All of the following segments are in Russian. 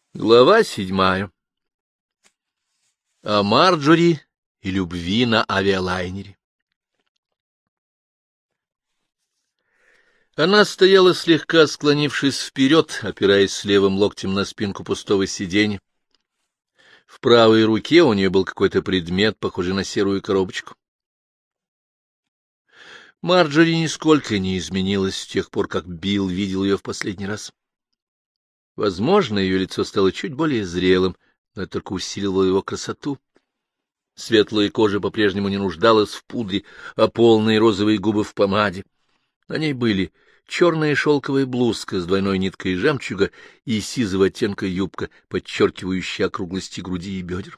Глава 7. О Марджори и любви на авиалайнере. Она стояла, слегка склонившись вперед, опираясь левым локтем на спинку пустого сиденья. В правой руке у нее был какой-то предмет, похожий на серую коробочку. Марджори нисколько не изменилась с тех пор, как Билл видел ее в последний раз. Возможно, ее лицо стало чуть более зрелым, но это только усиливало его красоту. Светлая кожа по-прежнему не нуждалась в пудре, а полные розовые губы в помаде. На ней были черная шелковая блузка с двойной ниткой жемчуга и сизого оттенка юбка, подчеркивающая округлости груди и бедер.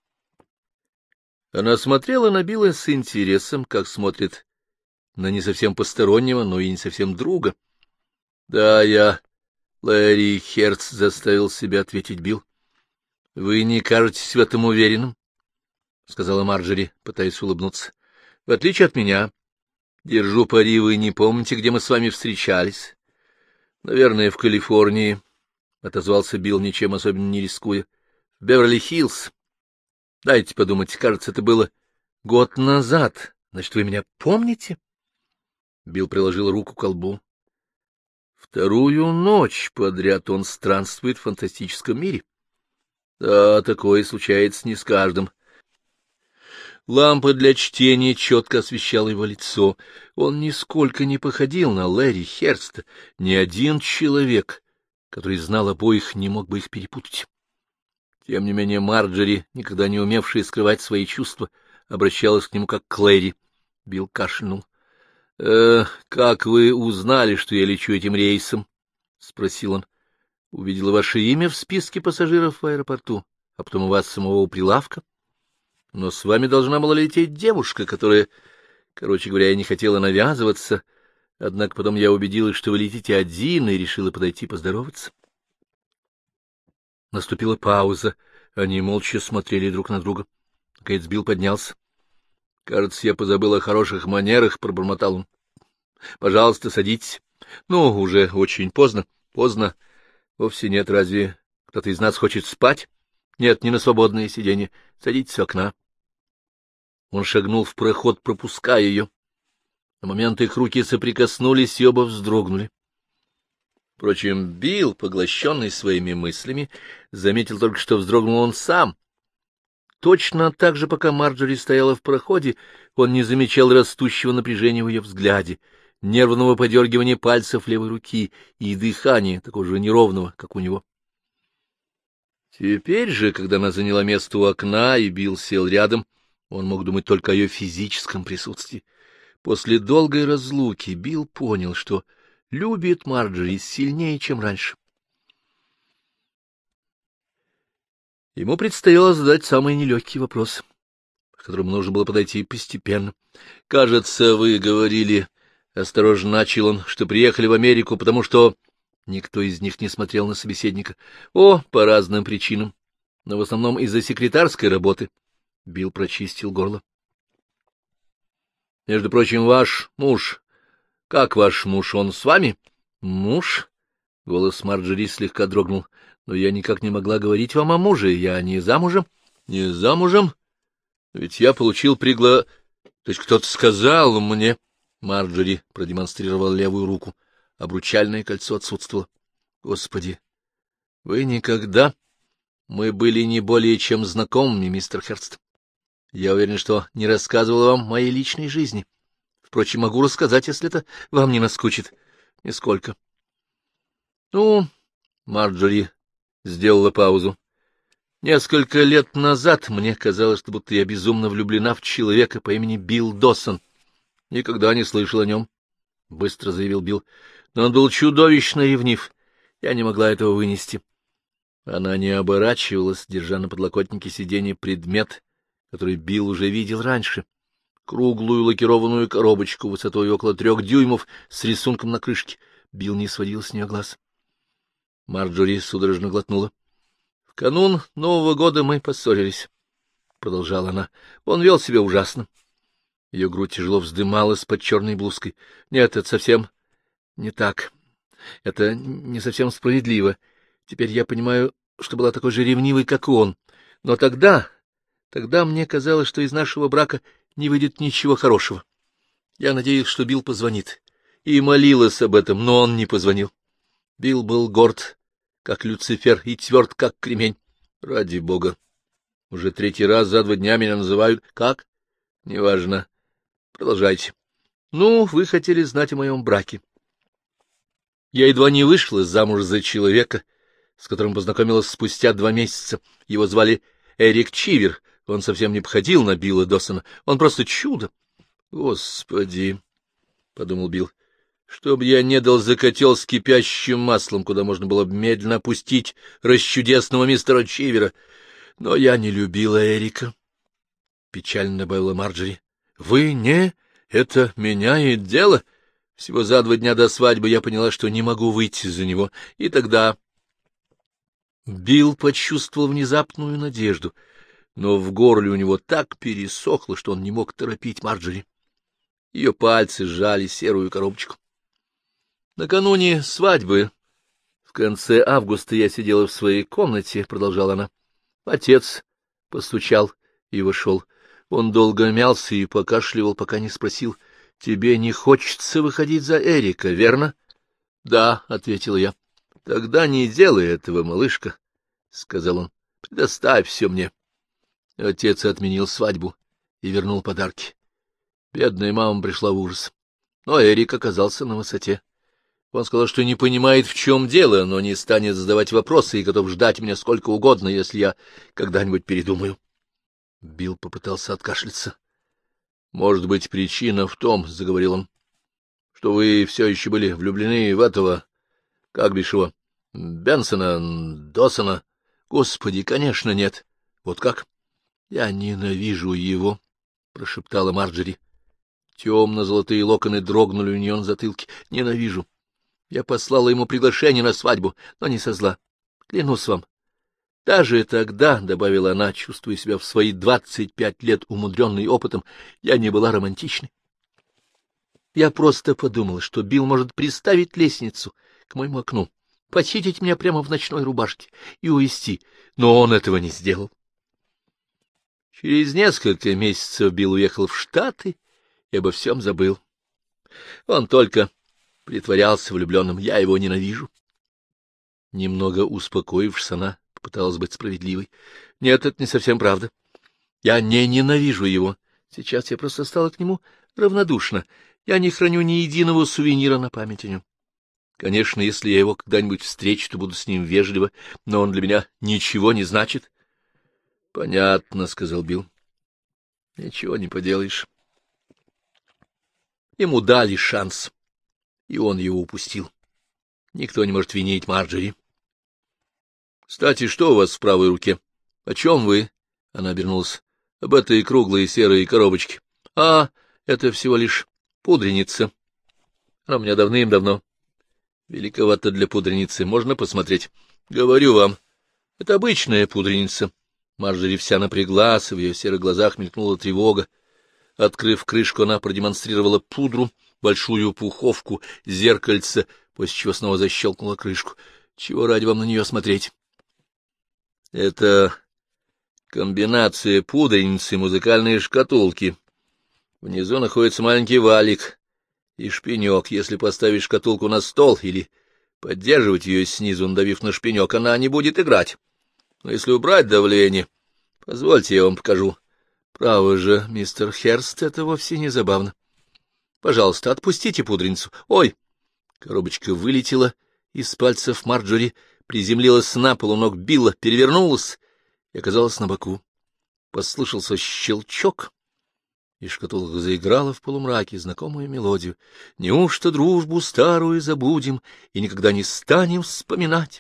Она смотрела на Билла с интересом, как смотрит на не совсем постороннего, но и не совсем друга. — Да, я Лэри Херц, — заставил себя ответить Билл. — Вы не кажетесь в этом уверенным, — сказала Марджори, пытаясь улыбнуться. — В отличие от меня, держу пари, вы не помните, где мы с вами встречались. — Наверное, в Калифорнии, — отозвался Билл, ничем особенно не рискуя. — В Беверли-Хиллз. Дайте подумать, кажется, это было год назад. Значит, вы меня помните? Билл приложил руку к колбу. Вторую ночь подряд он странствует в фантастическом мире. Да, такое случается не с каждым. Лампа для чтения четко освещала его лицо. Он нисколько не походил на Лэри Херста. Ни один человек, который знал обоих, не мог бы их перепутать. Тем не менее Марджори, никогда не умевшая скрывать свои чувства, обращалась к нему как к Лэри. Билл кашлянул. — Как вы узнали, что я лечу этим рейсом? — спросил он. — Увидела ваше имя в списке пассажиров в аэропорту, а потом у вас самого у прилавка. Но с вами должна была лететь девушка, которая, короче говоря, я не хотела навязываться, однако потом я убедилась, что вы летите один, и решила подойти поздороваться. Наступила пауза. Они молча смотрели друг на друга. Наконец Билл поднялся. — Кажется, я позабыл о хороших манерах, — пробормотал он. — Пожалуйста, садитесь. — Ну, уже очень поздно. — Поздно. Вовсе нет. Разве кто-то из нас хочет спать? — Нет, не на свободное сиденье. Садитесь у окна. Он шагнул в проход, пропуская ее. На момент их руки соприкоснулись, и оба вздрогнули. Впрочем, Билл, поглощенный своими мыслями, заметил только, что вздрогнул он сам. Точно так же, пока Марджори стояла в проходе, он не замечал растущего напряжения в ее взгляде, нервного подергивания пальцев левой руки и дыхания, такого же неровного, как у него. Теперь же, когда она заняла место у окна, и Билл сел рядом, он мог думать только о ее физическом присутствии. После долгой разлуки Билл понял, что любит Марджори сильнее, чем раньше. Ему предстояло задать самый нелегкий вопрос, к которому нужно было подойти постепенно. — Кажется, вы говорили, — осторожно начал он, — что приехали в Америку, потому что... Никто из них не смотрел на собеседника. — О, по разным причинам, но в основном из-за секретарской работы. Билл прочистил горло. — Между прочим, ваш муж... Как ваш муж? Он с вами? — Муж? — голос Марджори слегка дрогнул. — Но я никак не могла говорить вам о муже. Я не замужем. — Не замужем? Ведь я получил То есть кто-то сказал мне... Марджори продемонстрировал левую руку. Обручальное кольцо отсутствовало. — Господи! Вы никогда... Мы были не более чем знакомыми, мистер Херст. Я уверен, что не рассказывал вам моей личной жизни. Впрочем, могу рассказать, если это вам не наскучит. Нисколько. — Ну, Марджори сделала паузу. Несколько лет назад мне казалось, что будто я безумно влюблена в человека по имени Билл Доссон. Никогда не слышал о нем, — быстро заявил Билл. Но он был чудовищно ревнив. Я не могла этого вынести. Она не оборачивалась, держа на подлокотнике сиденья предмет, который Билл уже видел раньше. Круглую лакированную коробочку высотой около 3 дюймов с рисунком на крышке. Билл не сводил с нее глаз. Марджори судорожно глотнула. — В канун Нового года мы поссорились, — продолжала она. — Он вел себя ужасно. Ее грудь тяжело вздымалась под черной блузкой. — Нет, это совсем не так. Это не совсем справедливо. Теперь я понимаю, что была такой же ревнивой, как он. Но тогда мне казалось, что из нашего брака не выйдет ничего хорошего. Я надеялась, что Билл позвонит, и молилась об этом, но он не позвонил. Билл был горд, как Люцифер, и тверд, как кремень. Ради бога. Уже 3-й раз за 2 дня меня называют. Как? Неважно. Продолжайте. Ну, вы хотели знать о моем браке. Я едва не вышла замуж за человека, с которым познакомилась спустя 2 месяца. Его звали Эрик Чивер. Он совсем не походил на Билла Доссона. Он просто чудо. Господи, — подумал Билл, — чтоб я не дал за котел с кипящим маслом, куда можно было бы медленно опустить расчудесного мистера Чивера. Но я не любила Эрика. Печально добавила Марджори. — Вы не? Это меняет дело. Всего за 2 дня до свадьбы я поняла, что не могу выйти за него. И тогда... Билл почувствовал внезапную надежду, но в горле у него так пересохло, что он не мог торопить Марджори. Ее пальцы сжали серую коробочку. Накануне свадьбы, в конце августа, я сидела в своей комнате, — продолжала она. Отец постучал и вошел. Он долго мялся и покашливал, пока не спросил: — Тебе не хочется выходить за Эрика, верно? — Да, — ответил я. — Тогда не делай этого, малышка, — сказал он. — Предоставь все мне. Отец отменил свадьбу и вернул подарки. Бедная мама пришла в ужас. Но Эрик оказался на высоте. Он сказал, что не понимает, в чем дело, но не станет задавать вопросы и готов ждать меня сколько угодно, если я когда-нибудь передумаю. Билл попытался откашляться. — Может быть, причина в том, — заговорил он, — что вы все еще были влюблены в этого, как бишь его, Бенсона, Доссона. Господи, конечно, нет. Вот как? — Я ненавижу его, — прошептала Марджори. Темно-золотые локоны дрогнули у нее на затылке. — Ненавижу. Я послала ему приглашение на свадьбу, но не со зла. Клянусь вам. Даже тогда, — добавила она, чувствуя себя в свои 25 лет умудренной опытом, — я не была романтичной. Я просто подумала, что Билл может приставить лестницу к моему окну, похитить меня прямо в ночной рубашке и увезти, но он этого не сделал. Через несколько месяцев Билл уехал в Штаты и обо всем забыл. Он только притворялся влюбленным. Я его ненавижу. Немного успокоившись, она попыталась быть справедливой. Нет, это не совсем правда. Я не ненавижу его. Сейчас я просто стала к нему равнодушна. Я не храню ни единого сувенира на память о нем. Конечно, если я его когда-нибудь встречу, то буду с ним вежливо, но он для меня ничего не значит. — Понятно, — сказал Билл. — Ничего не поделаешь. Ему дали шанс, и он его упустил. Никто не может винить Марджори. — Кстати, что у вас в правой руке? — О чем вы? — она обернулась. — Об этой круглой серой коробочке. — А, это всего лишь пудреница. Она у меня давным-давно. Великовато для пудреницы. Можно посмотреть? — Говорю вам, это обычная пудреница. Марджори вся напряглась, в ее серых глазах мелькнула тревога. Открыв крышку, она продемонстрировала пудру, большую пуховку, зеркальце, после чего снова защелкнула крышку. Чего ради вам на нее смотреть? — Это комбинация пудреницы и музыкальной шкатулки. Внизу находится маленький валик и шпинек. Если поставить шкатулку на стол или поддерживать ее снизу, надавив на шпинек, она не будет играть. Но если убрать давление... Позвольте, я вам покажу. Право же, мистер Херст, это вовсе не забавно. Пожалуйста, отпустите пудреницу. Ой! Коробочка вылетела из пальцев Марджори, приземлилась на пол у ног Билла, перевернулась и оказалась на боку. Послышался щелчок, и шкатулка заиграла в полумраке знакомую мелодию. Неужто дружбу старую забудем и никогда не станем вспоминать?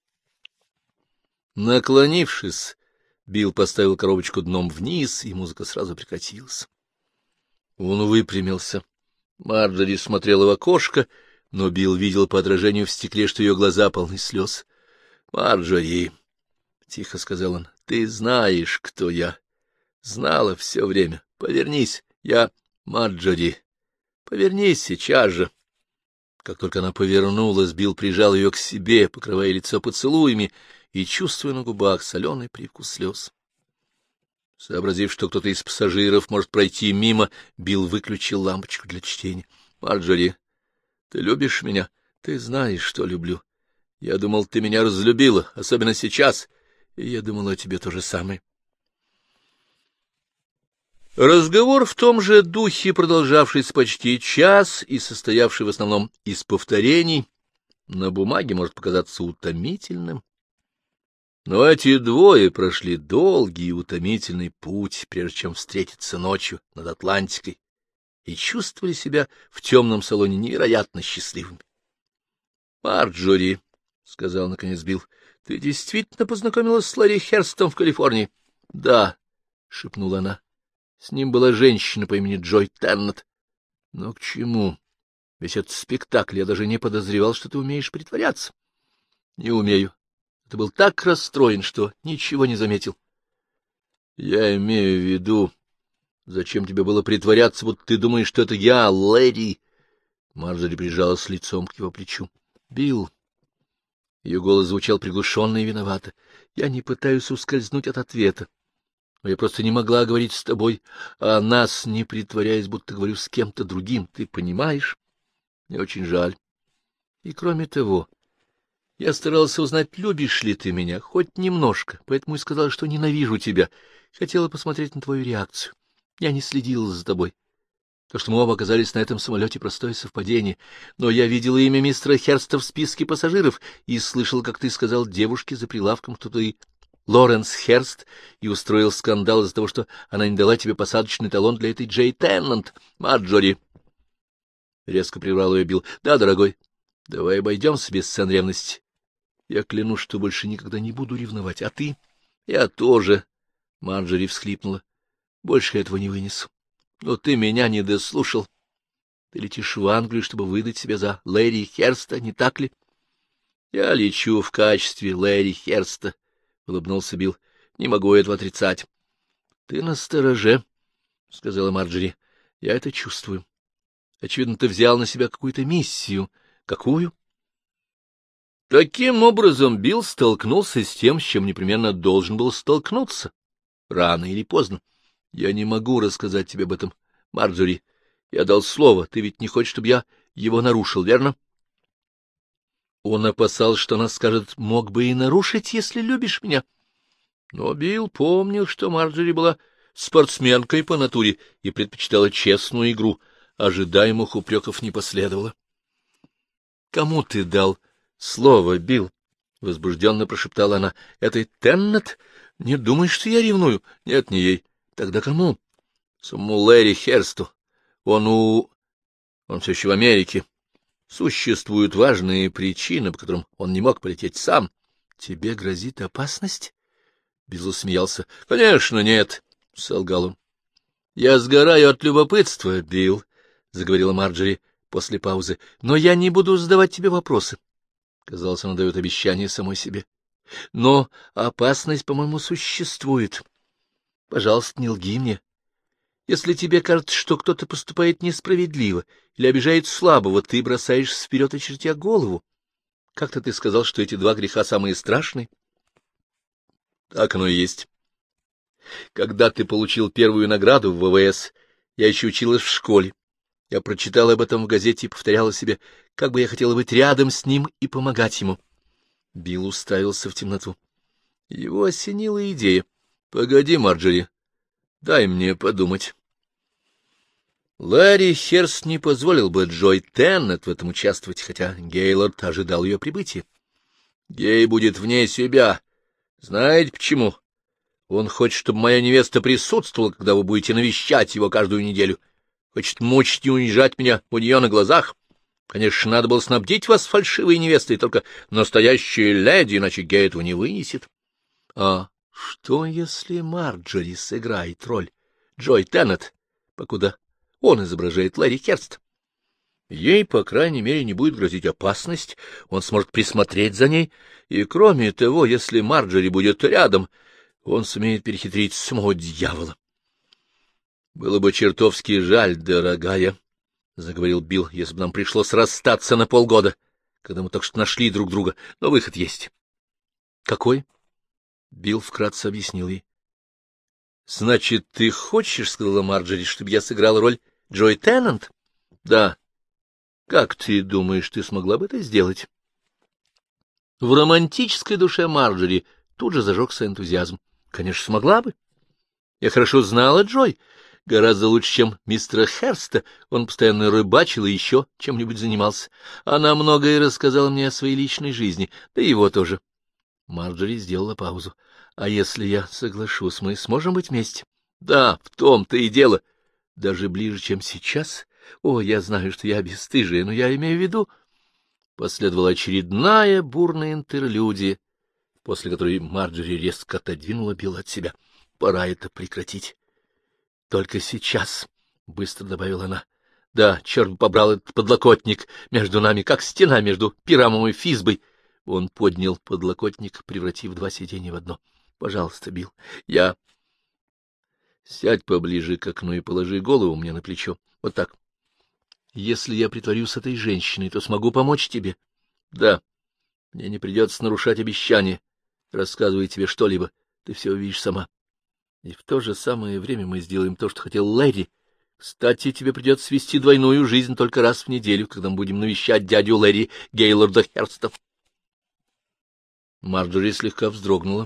Наклонившись, Билл поставил коробочку дном вниз, и музыка сразу прекратилась. Он выпрямился. Марджори смотрела в окошко, но Билл видел по отражению в стекле, что ее глаза полны слез. — Марджори, — тихо сказал он, — ты знаешь, кто я. Знала все время. Повернись, я Марджори. Повернись сейчас же. Как только она повернулась, Билл прижал ее к себе, покрывая лицо поцелуями, и чувствуя на губах соленый привкус слез. Сообразив, что кто-то из пассажиров может пройти мимо, Билл выключил лампочку для чтения. — Марджори, ты любишь меня? Ты знаешь, что люблю. Я думал, ты меня разлюбила, особенно сейчас, и я думал о тебе то же самое. Разговор в том же духе, продолжавшийся почти час и состоявший в основном из повторений, на бумаге может показаться утомительным. Но эти двое прошли долгий и утомительный путь, прежде чем встретиться ночью над Атлантикой, и чувствовали себя в темном салоне невероятно счастливыми. — Марджори, — сказал наконец Билл, — ты действительно познакомилась с Ларри Херстом в Калифорнии? — Да, — шепнула она. С ним была женщина по имени Джой Теннет. — Но к чему? Весь этот спектакль, я даже не подозревал, что ты умеешь притворяться. — Не умею. Ты был так расстроен, что ничего не заметил. — Я имею в виду, зачем тебе было притворяться, будто ты думаешь, что это я, Лэри? Марджори прижалась лицом к его плечу. — Билл. Ее голос звучал приглушенно и виновато. — Я не пытаюсь ускользнуть от ответа. Но я просто не могла говорить с тобой о нас, не притворяясь, будто говорю с кем-то другим. Ты понимаешь? Мне очень жаль. И кроме того, я старался узнать, любишь ли ты меня, хоть немножко, поэтому и сказала, что ненавижу тебя. Хотела посмотреть на твою реакцию. Я не следила за тобой. То, что мы оба оказались на этом самолете, простое совпадение. Но я видела имя мистера Херста в списке пассажиров и слышала, как ты сказал девушке за прилавком, что ты Лоренс Херст, и устроил скандал из-за того, что она не дала тебе посадочный талон для этой Джей Теннант. Марджори. Резко прервал ее Билл. — Да, дорогой, давай обойдемся без сцен ревности. Я клянусь, что больше никогда не буду ревновать. А ты? — Я тоже. Марджори всхлипнула. — Больше я этого не вынесу. Но ты меня не дослушал. Ты летишь в Англию, чтобы выдать себя за Ларри Херста, не так ли? — Я лечу в качестве Ларри Херста, — улыбнулся Билл. — Не могу этого отрицать. — Ты настороже, — сказала Марджори. — Я это чувствую. Очевидно, ты взял на себя какую-то миссию. Какую? Таким образом, Билл столкнулся с тем, с чем непременно должен был столкнуться. Рано или поздно. Я не могу рассказать тебе об этом, Марджори. Я дал слово. Ты ведь не хочешь, чтобы я его нарушил, верно? Он опасался, что она скажет, мог бы и нарушить, если любишь меня. Но Билл помнил, что Марджори была спортсменкой по натуре и предпочитала честную игру. Ожидаемых упреков не последовало. — Кому ты дал слово, Билл? — возбужденно прошептала она. — Этой Теннет? Не думаешь, что я ревную? Нет, не ей. Тогда кому? — Самому Ларри Херсту. Он все еще в Америке. Существуют важные причины, по которым он не мог полететь сам. — Тебе грозит опасность? Билл усмеялся. — Конечно, нет, — солгал он. — Я сгораю от любопытства, Билл, — заговорила Марджори после паузы, — но я не буду задавать тебе вопросы. Казалось, она дает обещание самой себе. Но опасность, по-моему, существует. Пожалуйста, не лги мне. Если тебе кажется, что кто-то поступает несправедливо или обижает слабого, ты бросаешься вперед, очертя голову. Как-то ты сказал, что эти два греха самые страшные. Так оно и есть. Когда ты получил первую награду в ВВС, я еще училась в школе. Я прочитала об этом в газете и повторяла себе, как бы я хотела быть рядом с ним и помогать ему. Билл уставился в темноту. Его осенила идея. — Погоди, Марджори, дай мне подумать. Ларри Херст не позволил бы Джой Теннет в этом участвовать, хотя Гейлорд ожидал ее прибытия. Гей будет вне себя. Знаете почему? Он хочет, чтобы моя невеста присутствовала, когда вы будете навещать его каждую неделю. Хочет мучить и унижать меня у нее на глазах. Конечно, надо было снабдить вас фальшивой невестой, только настоящая леди, иначе Гей этого не вынесет. А что, если Марджори сыграет роль Джой Теннет, покуда он изображает Ларри Херст? Ей, по крайней мере, не будет грозить опасность, он сможет присмотреть за ней, и, кроме того, если Марджори будет рядом, он сумеет перехитрить самого дьявола. — Было бы чертовски жаль, дорогая, — заговорил Билл, — если бы нам пришлось расстаться на полгода, когда мы только что нашли друг друга, но выход есть. — Какой? — Билл вкратце объяснил ей. — Значит, ты хочешь, — сказала Марджори, — чтобы я сыграла роль Джой Теннант? — Да. — Как ты думаешь, ты смогла бы это сделать? В романтической душе Марджори тут же зажегся энтузиазм. — Конечно, смогла бы. Я хорошо знала Джой, гораздо лучше, чем мистера Херста. Он постоянно рыбачил и еще чем-нибудь занимался. Она многое рассказала мне о своей личной жизни, да и его тоже. Марджори сделала паузу. — А если я соглашусь, мы сможем быть вместе? — Да, в том-то и дело. Даже ближе, чем сейчас. О, я знаю, что я бесстыжая, но я имею в виду... Последовала очередная бурная интерлюдия, после которой Марджори резко отодвинула Билла от себя. — Пора это прекратить. — Только сейчас, — быстро добавила она. — Да, черт бы побрал этот подлокотник между нами, как стена между Пирамом и Физбой. Он поднял подлокотник, превратив два сиденья в одно. — Пожалуйста, Билл, я... Сядь поближе к окну и положи голову мне на плечо. Вот так. Если я притворюсь этой женщиной, то смогу помочь тебе. Да. Мне не придется нарушать обещание, рассказывая тебе что-либо. Ты все увидишь сама. И в то же самое время мы сделаем то, что хотел Лэри. Кстати, тебе придется свести двойную жизнь только раз в неделю, когда мы будем навещать дядю Лэри Гейлорда Херста. Марджори слегка вздрогнула.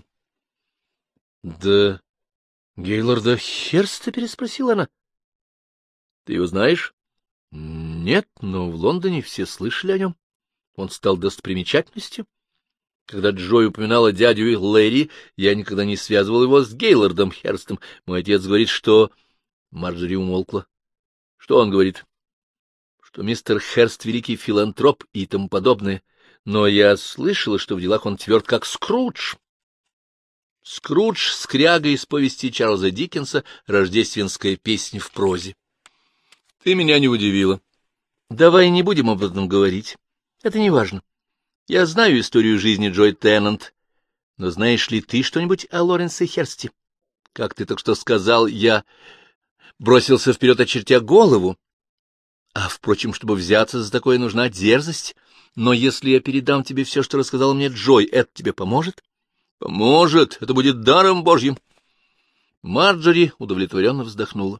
— Да... Гейлорда Херста? — переспросила она. — Ты его знаешь? — Нет, но в Лондоне все слышали о нем. Он стал достопримечательностью. Когда Джой упоминала дядю Лэри, я никогда не связывал его с Гейлордом Херстом. Мой отец говорит, что... Марджори умолкла. — Что он говорит? — Что мистер Херст — великий филантроп и тому подобное. Но я слышала, что в делах он тверд, как Скрудж. Скрудж — скряга из повести Чарльза Диккенса «Рождественская песня в прозе». Ты меня не удивила. Давай не будем об этом говорить. Это не важно. Я знаю историю жизни Джой Теннант, но знаешь ли ты что-нибудь о Лоренсе Херсте? Как ты только что сказал, я бросился вперед, очертя голову. А, впрочем, чтобы взяться за такое, нужна дерзость. Но если я передам тебе все, что рассказала мне Джой, это тебе поможет? Поможет. Это будет даром Божьим. Марджори удовлетворенно вздохнула.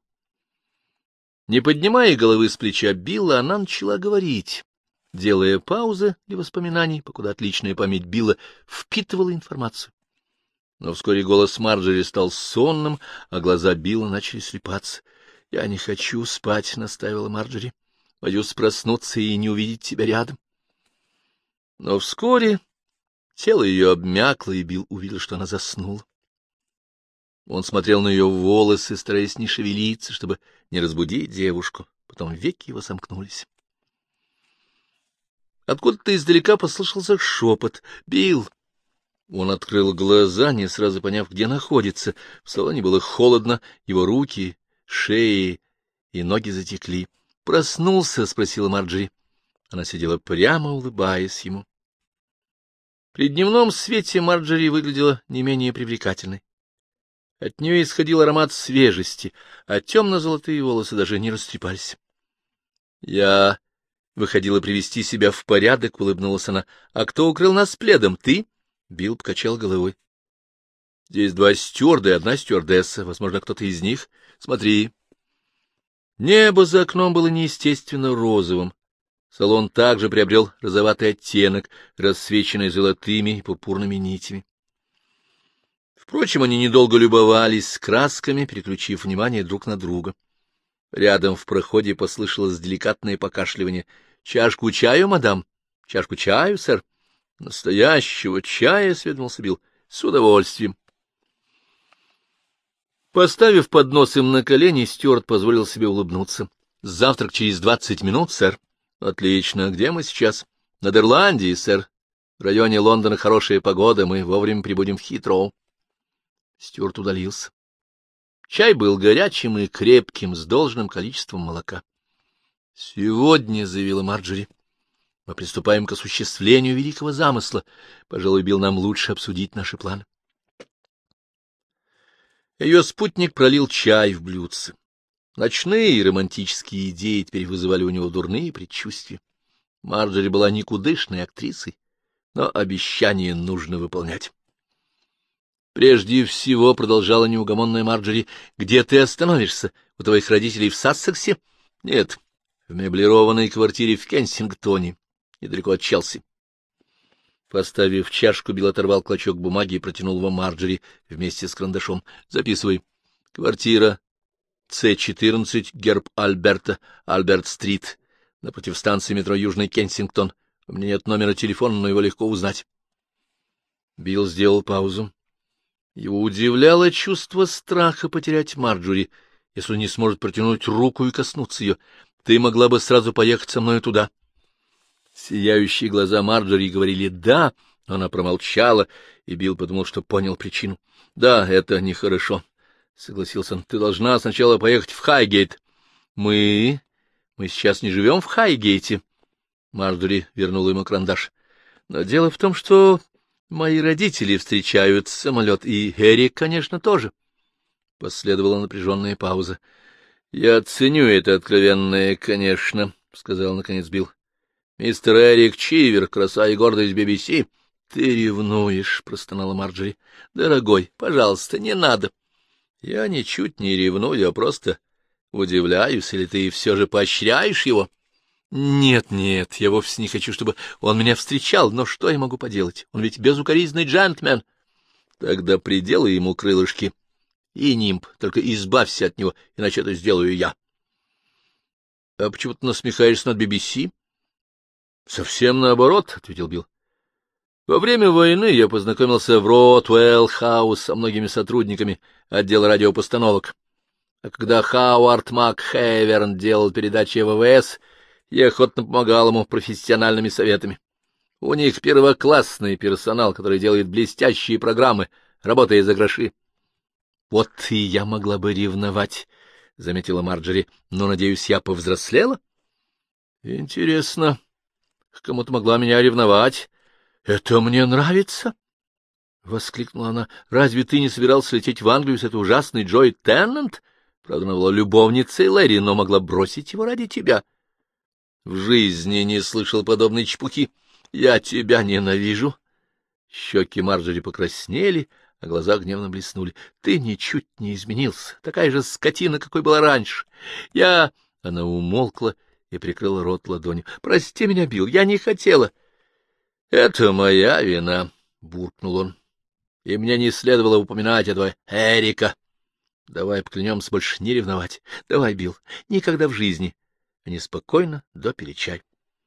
Не поднимая головы с плеча Билла, она начала говорить, делая паузы для воспоминаний, покуда отличная память Билла впитывала информацию. Но вскоре голос Марджори стал сонным, а глаза Билла начали слепаться. — Я не хочу спать, — настаивала Марджори. — Боюсь проснуться и не увидеть тебя рядом. Но вскоре тело ее обмякло, и Билл увидел, что она заснула. Он смотрел на ее волосы, стараясь не шевелиться, чтобы не разбудить девушку. Потом веки его сомкнулись. Откуда-то издалека послышался шепот. «Билл!» Он открыл глаза, не сразу поняв, где находится. В салоне было холодно, его руки, шеи и ноги затекли. «Проснулся?» — спросила Марджори. Она сидела прямо, улыбаясь ему. При дневном свете Марджори выглядела не менее привлекательной. От нее исходил аромат свежести, а темно-золотые волосы даже не растрепались. — Я выходила привести себя в порядок, — улыбнулась она. — А кто укрыл нас пледом? Ты? Билл покачал головой. — Здесь два стюарда и одна стюардесса. Возможно, кто-то из них. Смотри. Небо за окном было неестественно розовым. Салон также приобрел розоватый оттенок, рассвеченный золотыми и пурпурными нитями. Впрочем, они недолго любовались красками, переключив внимание друг на друга. Рядом в проходе послышалось деликатное покашливание. — Чашку чаю, мадам? — Чашку чаю, сэр? — Настоящего чая, — осведомился Билл. — С удовольствием. Поставив поднос им на колени, стюард позволил себе улыбнуться. — Завтрак через 20 минут, сэр. — Отлично. Где мы сейчас? — Над Ирландией, сэр. В районе Лондона хорошая погода, мы вовремя прибудем в Хитроу. Стюарт удалился. Чай был горячим и крепким, с должным количеством молока. — Сегодня, — заявила Марджори, — мы приступаем к осуществлению великого замысла. Пожалуй, Билл, нам лучше обсудить наши планы. Ее спутник пролил чай в блюдце. Ночные и романтические идеи теперь вызывали у него дурные предчувствия. Марджори была никудышной актрисой, но обещание нужно выполнять. Прежде всего, — продолжала неугомонная Марджори, — где ты остановишься? У твоих родителей в Сассексе? Нет, в меблированной квартире в Кенсингтоне, недалеко от Челси. Поставив чашку, Билл оторвал клочок бумаги и протянул его Марджори вместе с карандашом. — Записывай. Квартира С-14, герб Альберта, Альберт-стрит, напротив станции метро Южный Кенсингтон. У меня нет номера телефона, но его легко узнать. Билл сделал паузу. Его удивляло чувство страха потерять Марджори, если он не сможет протянуть руку и коснуться ее. Ты могла бы сразу поехать со мной туда. Сияющие глаза Марджори говорили «да», но она промолчала, и Билл подумал, что понял причину. — Да, это нехорошо, — согласился он. — Ты должна сначала поехать в Хайгейт. — Мы сейчас не живем в Хайгейте. Марджори вернула ему карандаш. — Но дело в том, что мои родители встречают самолет, и Эрик, конечно, тоже. Последовала напряженная пауза. — Я ценю это откровенное, конечно, — сказал наконец Билл. — Мистер Эрик Чивер, краса и гордость BBC. — Ты ревнуешь, — простонала Марджори. — Дорогой, пожалуйста, не надо. — Я ничуть не ревную, а просто удивляюсь, или ты все же поощряешь его? — Нет, я вовсе не хочу, чтобы он меня встречал, но что я могу поделать? Он ведь безукоризненный джентльмен. — Тогда приделай ему крылышки. И нимб, только избавься от него, иначе это сделаю я. — А почему ты насмехаешься над BBC? — Совсем наоборот, — ответил Билл. — Во время войны я познакомился в Ротвелл-хаус со многими сотрудниками отдела радиопостановок. А когда Хауард МакХейверн делал передачи ВВС, я охотно помогал ему профессиональными советами. У них первоклассный персонал, который делает блестящие программы, работая за гроши. — Вот и я могла бы ревновать, — заметила Марджори, — но, надеюсь, я повзрослела? — Интересно, к кому ты могла меня ревновать? — Это мне нравится, — воскликнула она. — Разве ты не собирался лететь в Англию с этой ужасной Джой Теннант? Правда, она была любовницей Лэри, но могла бросить его ради тебя. В жизни не слышал подобной чепухи. Я тебя ненавижу. Щеки Марджори покраснели, а глаза гневно блеснули. Ты ничуть не изменился, такая же скотина, какой была раньше. Она умолкла и прикрыла рот ладонью. — Прости меня, Билл, я не хотела. — Это моя вина, — буркнул он. — И мне не следовало упоминать этого Эрика. Давай поклянемся больше не ревновать. Давай, Билл, никогда в жизни. Они спокойно допили чай.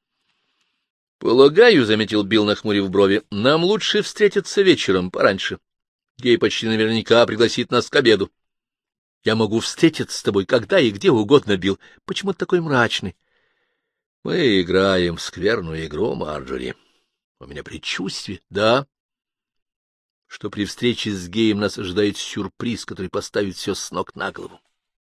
— Полагаю, — заметил Билл, нахмурив брови, — нам лучше встретиться вечером пораньше. Гей почти наверняка пригласит нас к обеду. — Я могу встретиться с тобой когда и где угодно, Билл. Почему ты такой мрачный? — Мы играем в скверную игру, Марджори. У меня предчувствие, да, что при встрече с Геем нас ожидает сюрприз, который поставит все с ног на голову.